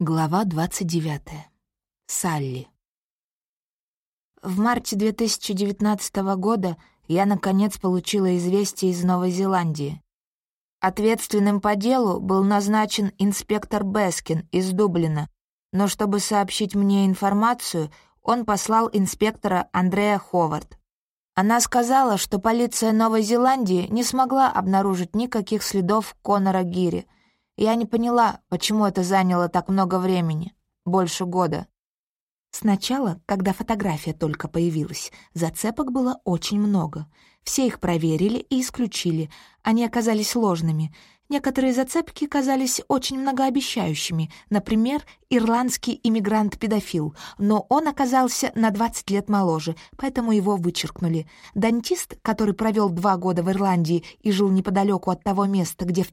Глава 29. Салли. В марте 2019 года я, наконец, получила известие из Новой Зеландии. Ответственным по делу был назначен инспектор Бескин из Дублина, но чтобы сообщить мне информацию, он послал инспектора Андреа Ховард. Она сказала, что полиция Новой Зеландии не смогла обнаружить никаких следов Конора Гири. Я не поняла, почему это заняло так много времени, больше года. Сначала, когда фотография только появилась, зацепок было очень много. Все их проверили и исключили, они оказались ложными. Некоторые зацепки казались очень многообещающими, например, ирландский иммигрант-педофил, но он оказался на 20 лет моложе, поэтому его вычеркнули. Дантист, который провел 2 года в Ирландии и жил неподалеку от того места, где в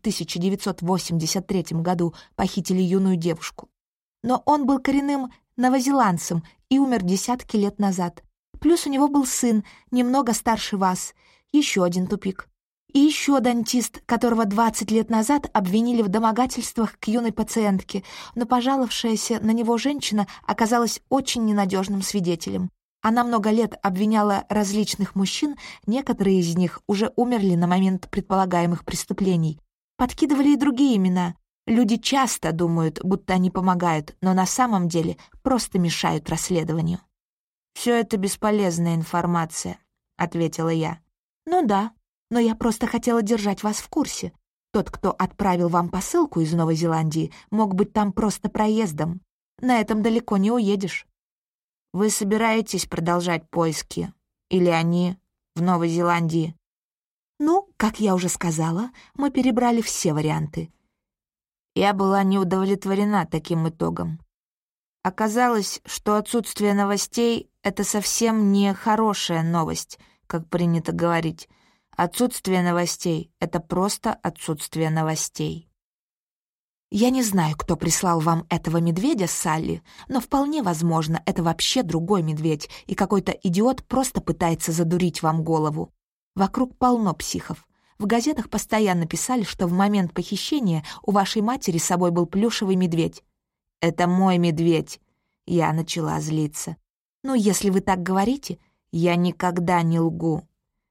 1983 году похитили юную девушку. Но он был коренным новозеландцем и умер десятки лет назад. Плюс у него был сын, немного старше вас. Еще один тупик. И еще дантист, которого 20 лет назад обвинили в домогательствах к юной пациентке, но пожаловавшаяся на него женщина оказалась очень ненадежным свидетелем. Она много лет обвиняла различных мужчин, некоторые из них уже умерли на момент предполагаемых преступлений. Подкидывали и другие имена. Люди часто думают, будто они помогают, но на самом деле просто мешают расследованию. «Все это бесполезная информация», — ответила я. «Ну да, но я просто хотела держать вас в курсе. Тот, кто отправил вам посылку из Новой Зеландии, мог быть там просто проездом. На этом далеко не уедешь». «Вы собираетесь продолжать поиски? Или они в Новой Зеландии?» «Ну, как я уже сказала, мы перебрали все варианты». Я была не удовлетворена таким итогом. Оказалось, что отсутствие новостей — это совсем не хорошая новость, как принято говорить. Отсутствие новостей — это просто отсутствие новостей. Я не знаю, кто прислал вам этого медведя, Салли, но вполне возможно, это вообще другой медведь, и какой-то идиот просто пытается задурить вам голову. Вокруг полно психов. В газетах постоянно писали, что в момент похищения у вашей матери с собой был плюшевый медведь. «Это мой медведь!» Я начала злиться. «Ну, если вы так говорите, я никогда не лгу».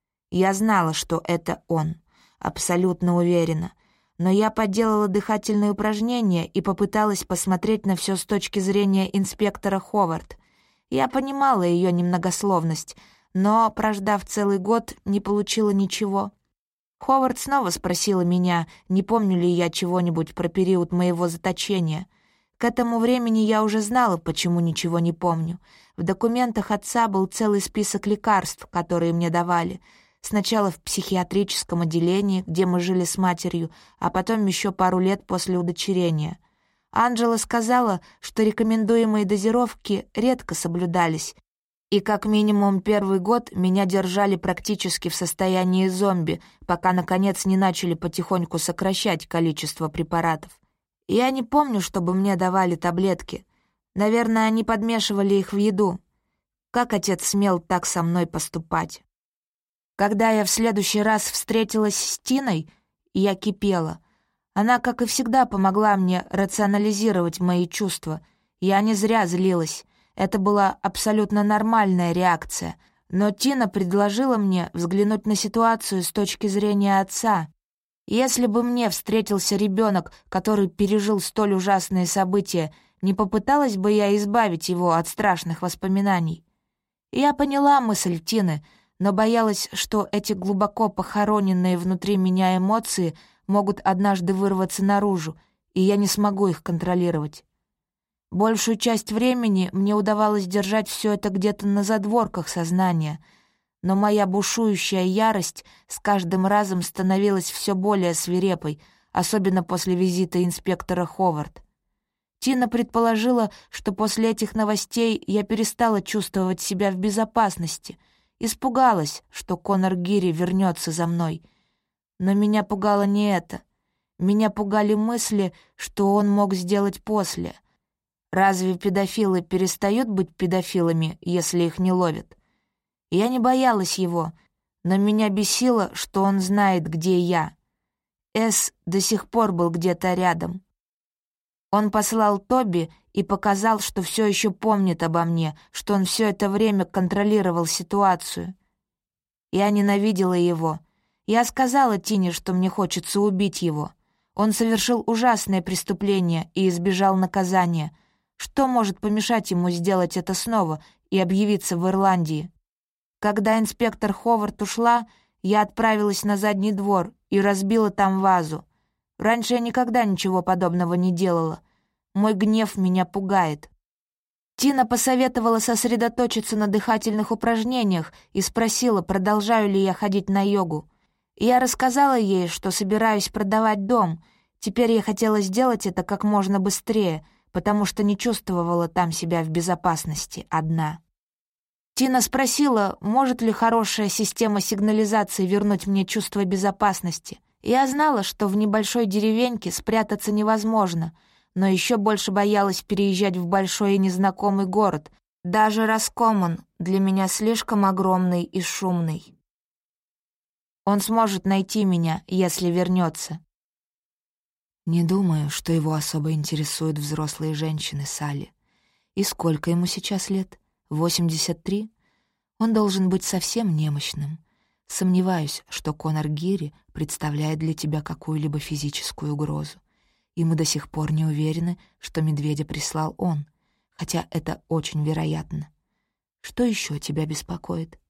Я знала, что это он, абсолютно уверена, но я поделала дыхательные упражнения и попыталась посмотреть на все с точки зрения инспектора Ховард. Я понимала ее немногословность, но, прождав целый год, не получила ничего. Ховард снова спросила меня, не помню ли я чего-нибудь про период моего заточения. К этому времени я уже знала, почему ничего не помню. В документах отца был целый список лекарств, которые мне давали. Сначала в психиатрическом отделении, где мы жили с матерью, а потом еще пару лет после удочерения. Анджела сказала, что рекомендуемые дозировки редко соблюдались, и как минимум первый год меня держали практически в состоянии зомби, пока, наконец, не начали потихоньку сокращать количество препаратов. Я не помню, чтобы мне давали таблетки. Наверное, они подмешивали их в еду. Как отец смел так со мной поступать? Когда я в следующий раз встретилась с Тиной, я кипела. Она, как и всегда, помогла мне рационализировать мои чувства. Я не зря злилась. Это была абсолютно нормальная реакция. Но Тина предложила мне взглянуть на ситуацию с точки зрения отца. Если бы мне встретился ребенок, который пережил столь ужасные события, не попыталась бы я избавить его от страшных воспоминаний? Я поняла мысль Тины, но боялась, что эти глубоко похороненные внутри меня эмоции могут однажды вырваться наружу, и я не смогу их контролировать. Большую часть времени мне удавалось держать все это где-то на задворках сознания, но моя бушующая ярость с каждым разом становилась все более свирепой, особенно после визита инспектора Ховард. Тина предположила, что после этих новостей я перестала чувствовать себя в безопасности, испугалась, что Конор Гири вернется за мной. Но меня пугало не это. Меня пугали мысли, что он мог сделать после. Разве педофилы перестают быть педофилами, если их не ловят? Я не боялась его, но меня бесило, что он знает, где я. Эс до сих пор был где-то рядом. Он послал Тоби и показал, что все еще помнит обо мне, что он все это время контролировал ситуацию. Я ненавидела его. Я сказала Тине, что мне хочется убить его. Он совершил ужасное преступление и избежал наказания. Что может помешать ему сделать это снова и объявиться в Ирландии? Когда инспектор Ховард ушла, я отправилась на задний двор и разбила там вазу. Раньше я никогда ничего подобного не делала. Мой гнев меня пугает. Тина посоветовала сосредоточиться на дыхательных упражнениях и спросила, продолжаю ли я ходить на йогу. Я рассказала ей, что собираюсь продавать дом. Теперь я хотела сделать это как можно быстрее, потому что не чувствовала там себя в безопасности одна. Тина спросила, может ли хорошая система сигнализации вернуть мне чувство безопасности. Я знала, что в небольшой деревеньке спрятаться невозможно, но еще больше боялась переезжать в большой и незнакомый город. Даже Раскоман для меня слишком огромный и шумный. Он сможет найти меня, если вернется. Не думаю, что его особо интересуют взрослые женщины, Салли. И сколько ему сейчас лет? 83? Он должен быть совсем немощным. Сомневаюсь, что Конор Гири представляет для тебя какую-либо физическую угрозу. И мы до сих пор не уверены, что медведя прислал он, хотя это очень вероятно. Что еще тебя беспокоит?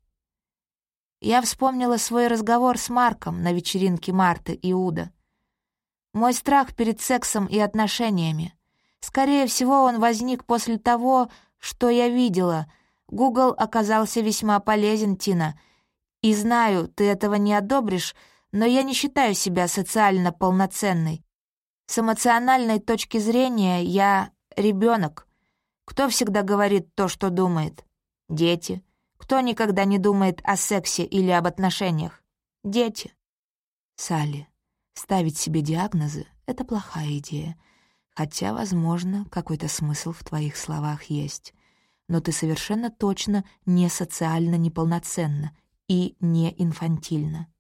Я вспомнила свой разговор с Марком на вечеринке Марты и Уда. Мой страх перед сексом и отношениями. Скорее всего, он возник после того, что я видела. Гугл оказался весьма полезен, Тина. И знаю, ты этого не одобришь, но я не считаю себя социально полноценной. С эмоциональной точки зрения я ребенок. Кто всегда говорит то, что думает? Дети. Кто никогда не думает о сексе или об отношениях? Дети. Салли, ставить себе диагнозы — это плохая идея. Хотя, возможно, какой-то смысл в твоих словах есть. Но ты совершенно точно не социально неполноценна и не инфантильна.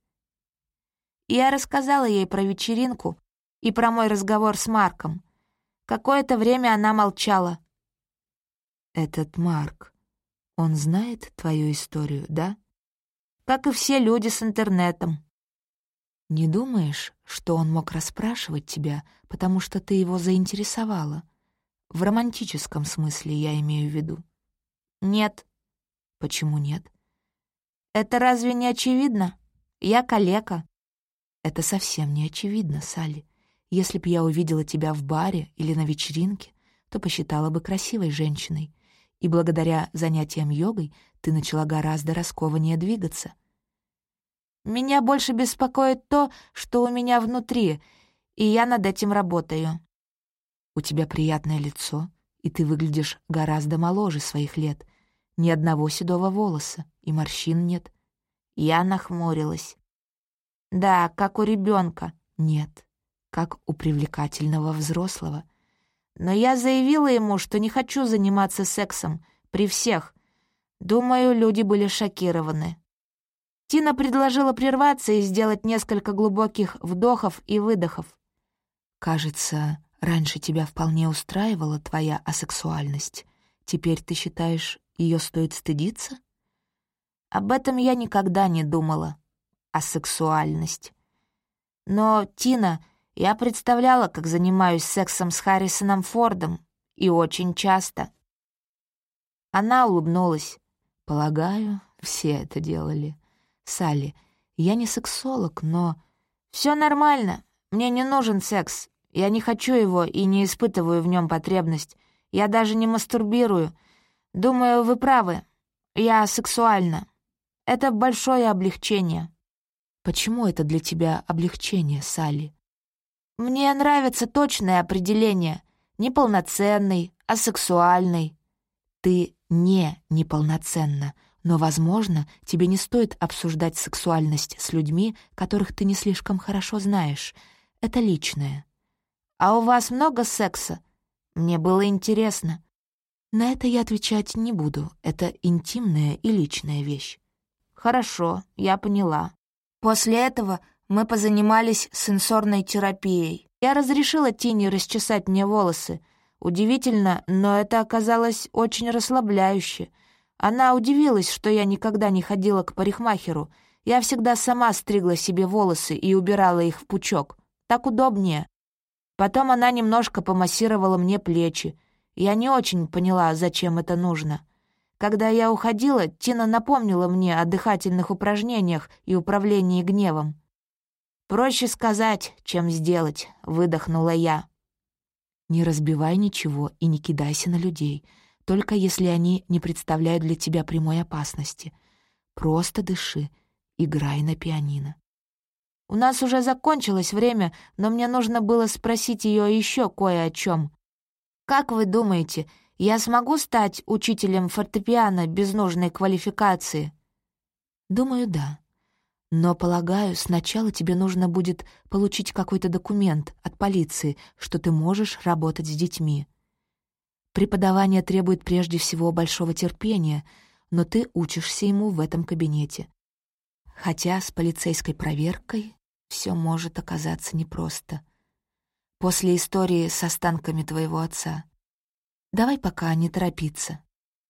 Я рассказала ей про вечеринку и про мой разговор с Марком. Какое-то время она молчала. Этот Марк, он знает твою историю, да? Как и все люди с интернетом. Не думаешь, что он мог расспрашивать тебя, потому что ты его заинтересовала? В романтическом смысле я имею в виду. Нет. Почему нет? Это разве не очевидно? Я калека. Это совсем не очевидно, Салли. Если б я увидела тебя в баре или на вечеринке, то посчитала бы красивой женщиной. И благодаря занятиям йогой ты начала гораздо раскованнее двигаться. Меня больше беспокоит то, что у меня внутри, и я над этим работаю. У тебя приятное лицо, и ты выглядишь гораздо моложе своих лет. Ни одного седого волоса, и морщин нет. Я нахмурилась. Да, как у ребенка. Нет, как у привлекательного взрослого. Но я заявила ему, что не хочу заниматься сексом при всех. Думаю, люди были шокированы. Тина предложила прерваться и сделать несколько глубоких вдохов и выдохов. Кажется, раньше тебя вполне устраивала твоя асексуальность. Теперь ты считаешь, ее стоит стыдиться? Об этом я никогда не думала. Асексуальность. Но, Тина, я представляла, как занимаюсь сексом с Харрисоном Фордом. И очень часто. Она улыбнулась. Полагаю, все это делали. Салли, я не сексолог, но... Все нормально. Мне не нужен секс. Я не хочу его и не испытываю в нем потребность. Я даже не мастурбирую. Думаю, вы правы. Я сексуальна. Это большое облегчение. Почему это для тебя облегчение, Салли? Мне нравится точное определение. Неполноценный, асексуальный. Ты не неполноценна, но, возможно, тебе не стоит обсуждать сексуальность с людьми, которых ты не слишком хорошо знаешь. Это личное. А у вас много секса? Мне было интересно. На это я отвечать не буду. Это интимная и личная вещь. Хорошо, я поняла. После этого мы позанимались сенсорной терапией. Я разрешила Тине расчесать мне волосы. Удивительно, но это оказалось очень расслабляюще. Она удивилась, что я никогда не ходила к парикмахеру. Я всегда сама стригла себе волосы и убирала их в пучок. Так удобнее. Потом она немножко помассировала мне плечи. Я не очень поняла, зачем это нужно. Когда я уходила, Тина напомнила мне о дыхательных упражнениях и управлении гневом. «Проще сказать, чем сделать», — выдохнула я. Не разбивай ничего и не кидайся на людей, только если они не представляют для тебя прямой опасности. Просто дыши, играй на пианино. У нас уже закончилось время, но мне нужно было спросить ее еще кое о чем. Как вы думаете, я смогу стать учителем фортепиано без нужной квалификации? Думаю, да. Но, полагаю, сначала тебе нужно будет получить какой-то документ от полиции, что ты можешь работать с детьми. Преподавание требует прежде всего большого терпения, но ты учишься ему в этом кабинете. Хотя с полицейской проверкой все может оказаться непросто. После истории с останками твоего отца. Давай пока не торопиться.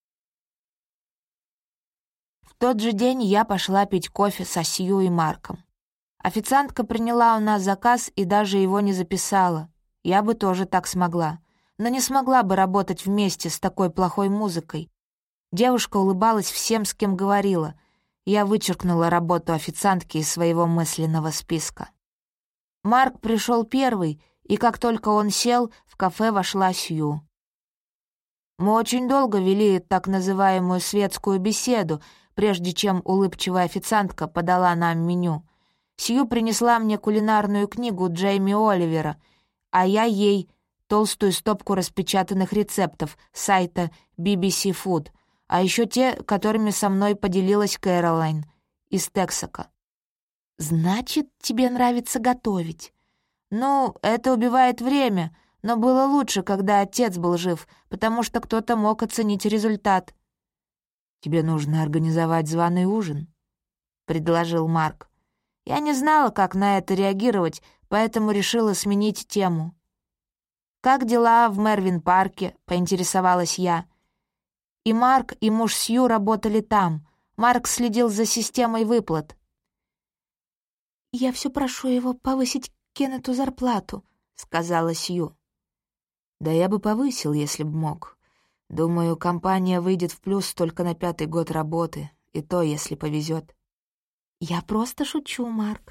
В тот же день я пошла пить кофе со Сью и Марком. Официантка приняла у нас заказ и даже его не записала. Я бы тоже так смогла, но не смогла бы работать вместе с такой плохой музыкой. Девушка улыбалась всем, с кем говорила. Я вычеркнула работу официантки из своего мысленного списка. Марк пришел первый, и как только он сел, в кафе вошла Сью. Мы очень долго вели так называемую светскую беседу, прежде чем улыбчивая официантка подала нам меню. Сью принесла мне кулинарную книгу Джейми Оливера, а я ей толстую стопку распечатанных рецептов с сайта BBC Food, а еще те, которыми со мной поделилась Кэролайн из Тексака. «Значит, тебе нравится готовить?» «Ну, это убивает время, но было лучше, когда отец был жив, потому что кто-то мог оценить результат». «Тебе нужно организовать званый ужин», — предложил Марк. Я не знала, как на это реагировать, поэтому решила сменить тему. «Как дела в Мервин-парке?» — поинтересовалась я. И Марк, и муж Сью работали там. Марк следил за системой выплат. «Я все прошу его повысить Кеннету зарплату», — сказала Сью. «Да я бы повысил, если б мог. Думаю, компания выйдет в плюс только на 5-й год работы, и то, если повезет». «Я просто шучу, Марк».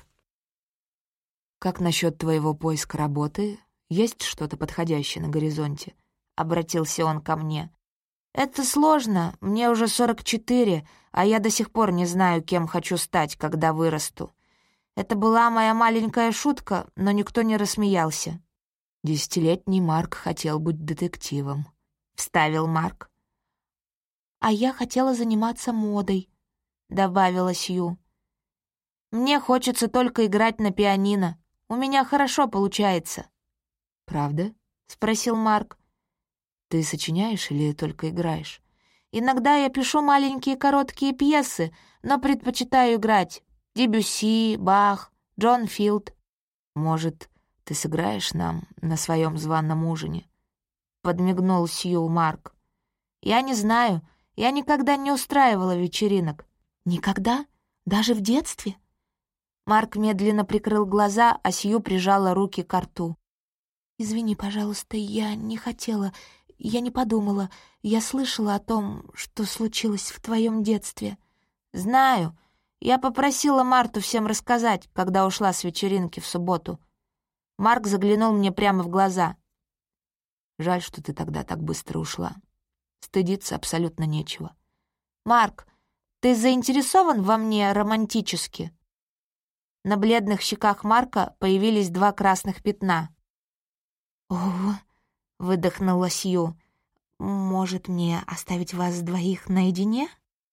«Как насчет твоего поиска работы? Есть что-то подходящее на горизонте?» — обратился он ко мне. «Это сложно, мне уже 44, а я до сих пор не знаю, кем хочу стать, когда вырасту. Это была моя маленькая шутка, но никто не рассмеялся». 10-летний Марк хотел быть детективом, — вставил Марк. «А я хотела заниматься модой», — добавила Сью. «Мне хочется только играть на пианино. У меня хорошо получается». «Правда?» — спросил Марк. «Ты сочиняешь или только играешь?» «Иногда я пишу маленькие короткие пьесы, но предпочитаю играть. Дебюсси, Бах, Джон Филд». «Может, ты сыграешь нам на своем званом ужине?» — подмигнул Сью Марк. «Я не знаю. Я никогда не устраивала вечеринок». «Никогда? Даже в детстве?» Марк медленно прикрыл глаза, а Сью прижала руки к рту. «Извини, пожалуйста, я не хотела, я не подумала. Я слышала о том, что случилось в твоем детстве». «Знаю. Я попросила Марту всем рассказать, когда ушла с вечеринки в субботу». Марк заглянул мне прямо в глаза. «Жаль, что ты тогда так быстро ушла. Стыдиться абсолютно нечего». «Марк, ты заинтересован во мне романтически?» На бледных щеках Марка появились 2 красных пятна. «О!» — выдохнула Сью. «Может, мне оставить вас двоих наедине?»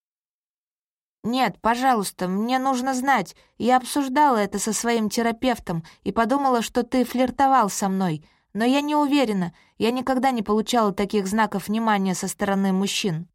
«Нет, пожалуйста, мне нужно знать. Я обсуждала это со своим терапевтом и подумала, что ты флиртовал со мной, но я не уверена, я никогда не получала таких знаков внимания со стороны мужчин».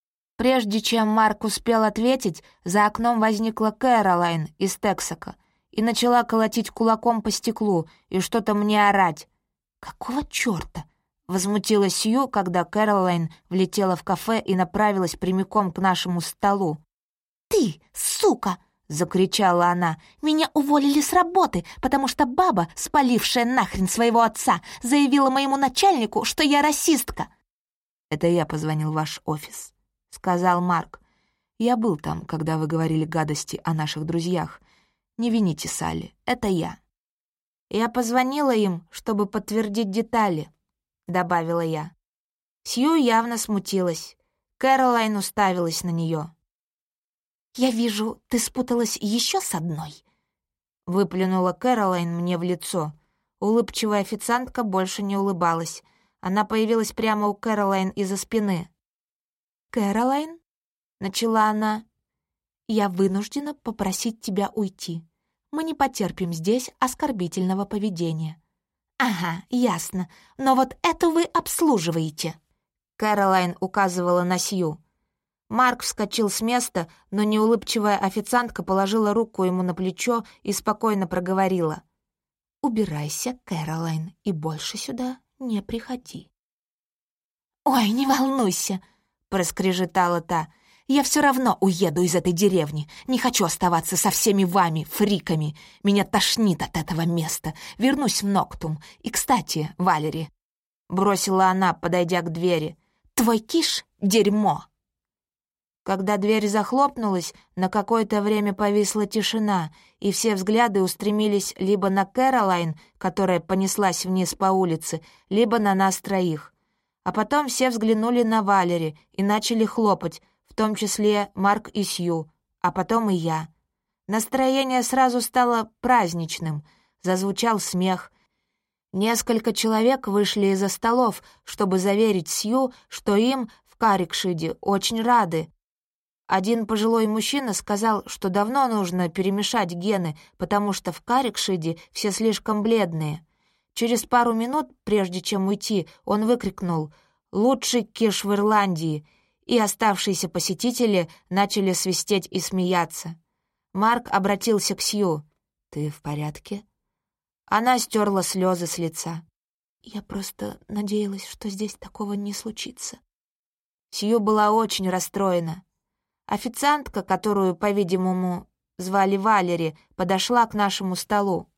Прежде чем Марк успел ответить, за окном возникла Кэролайн из Тексака, и начала колотить кулаком по стеклу и что-то мне орать. «Какого чёрта?» — возмутилась Сью, когда Кэролайн влетела в кафе и направилась прямиком к нашему столу. «Ты, сука!» — закричала она. «Меня уволили с работы, потому что баба, спалившая нахрен своего отца, заявила моему начальнику, что я расистка». «Это я позвонил в ваш офис», — сказал Марк. «Я был там, когда вы говорили гадости о наших друзьях. Не вините Салли, это я». «Я позвонила им, чтобы подтвердить детали», — добавила я. Сью явно смутилась. Кэролайн уставилась на нее. «Я вижу, ты спуталась еще с одной», — выплюнула Кэролайн мне в лицо. Улыбчивая официантка больше не улыбалась. Она появилась прямо у Кэролайн из-за спины. «Кэролайн?» — начала она. «Я вынуждена попросить тебя уйти. Мы не потерпим здесь оскорбительного поведения». «Ага, ясно. Но вот эту вы обслуживаете». Кэролайн указывала на Сью. Марк вскочил с места, но неулыбчивая официантка положила руку ему на плечо и спокойно проговорила. «Убирайся, Кэролайн, и больше сюда не приходи». «Ой, не волнуйся», — проскрежетала та. «Я все равно уеду из этой деревни. Не хочу оставаться со всеми вами, фриками. Меня тошнит от этого места. Вернусь в Ноктум. И, кстати, Валери», — бросила она, подойдя к двери, — «твой киш — дерьмо». Когда дверь захлопнулась, на какое-то время повисла тишина, и все взгляды устремились либо на Кэролайн, которая понеслась вниз по улице, либо на нас троих. А потом все взглянули на Валери и начали хлопать, в том числе Марк и Сью, а потом и я. Настроение сразу стало праздничным, зазвучал смех. Несколько человек вышли из-за столов, чтобы заверить Сью, что им в Каррикшиде очень рады. Один пожилой мужчина сказал, что давно нужно перемешать гены, потому что в Каррикшиде все слишком бледные. Через пару минут, прежде чем уйти, он выкрикнул «Лучший киш в Ирландии!», и оставшиеся посетители начали свистеть и смеяться. Марк обратился к Сью. «Ты в порядке?» Она стерла слезы с лица. «Я просто надеялась, что здесь такого не случится». Сью была очень расстроена. Официантка, которую, по-видимому, звали Валери, подошла к нашему столу.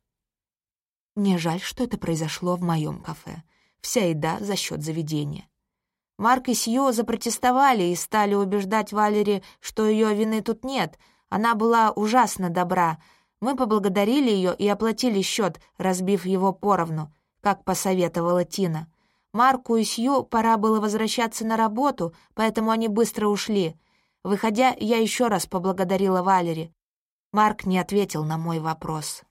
«Мне жаль, что это произошло в моем кафе. Вся еда за счет заведения». Марк и Сью запротестовали и стали убеждать Валери, что ее вины тут нет. Она была ужасно добра. Мы поблагодарили ее и оплатили счет, разбив его поровну, как посоветовала Тина. Марку и Сью пора было возвращаться на работу, поэтому они быстро ушли. Выходя, я еще раз поблагодарила Валери. Марк не ответил на мой вопрос.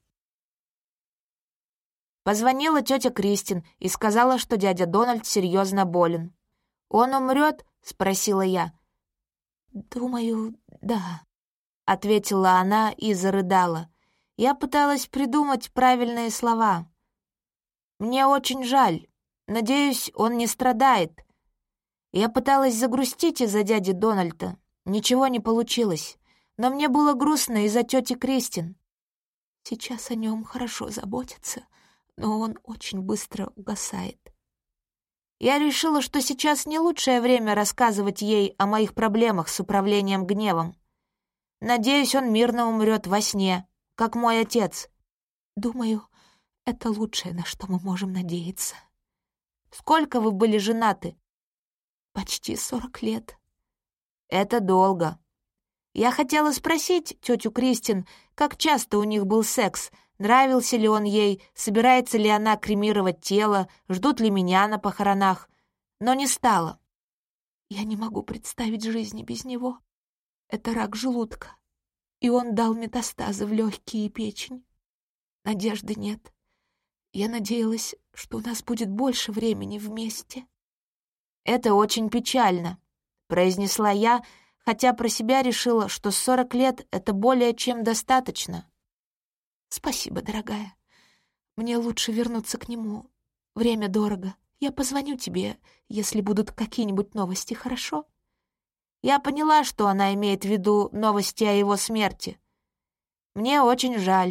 Позвонила тетя Кристин и сказала, что дядя Дональд серьезно болен. «Он умрет?» — спросила я. «Думаю, да», — ответила она и зарыдала. Я пыталась придумать правильные слова. «Мне очень жаль. Надеюсь, он не страдает». Я пыталась загрустить из-за дяди Дональда. Ничего не получилось. Но мне было грустно из-за тети Кристин. Сейчас о нем хорошо заботятся, но он очень быстро угасает. Я решила, что сейчас не лучшее время рассказывать ей о моих проблемах с управлением гневом. Надеюсь, он мирно умрет во сне, как мой отец. Думаю, это лучшее, на что мы можем надеяться. Сколько вы были женаты? Почти 40 лет. Это долго. Я хотела спросить тетю Кристин, как часто у них был секс, нравился ли он ей, собирается ли она кремировать тело, ждут ли меня на похоронах, но не стала. Я не могу представить жизни без него. Это рак желудка, и он дал метастазы в легкие и печень. Надежды нет. Я надеялась, что у нас будет больше времени вместе. «Это очень печально», — произнесла я, хотя про себя решила, что 40 лет — это более чем достаточно. «Спасибо, дорогая. Мне лучше вернуться к нему. Время дорого. Я позвоню тебе, если будут какие-нибудь новости, хорошо?» Я поняла, что она имеет в виду новости о его смерти. «Мне очень жаль.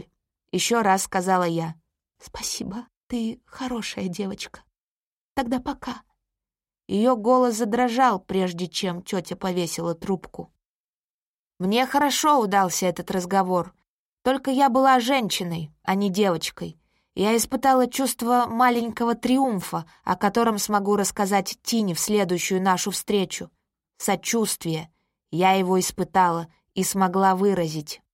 Еще раз сказала я. «Спасибо, ты хорошая девочка. Тогда пока». Ее голос задрожал, прежде чем тетя повесила трубку. Мне хорошо удался этот разговор. Только я была женщиной, а не девочкой. Я испытала чувство маленького триумфа, о котором смогу рассказать Тине в следующую нашу встречу. Сочувствие. Я его испытала и смогла выразить.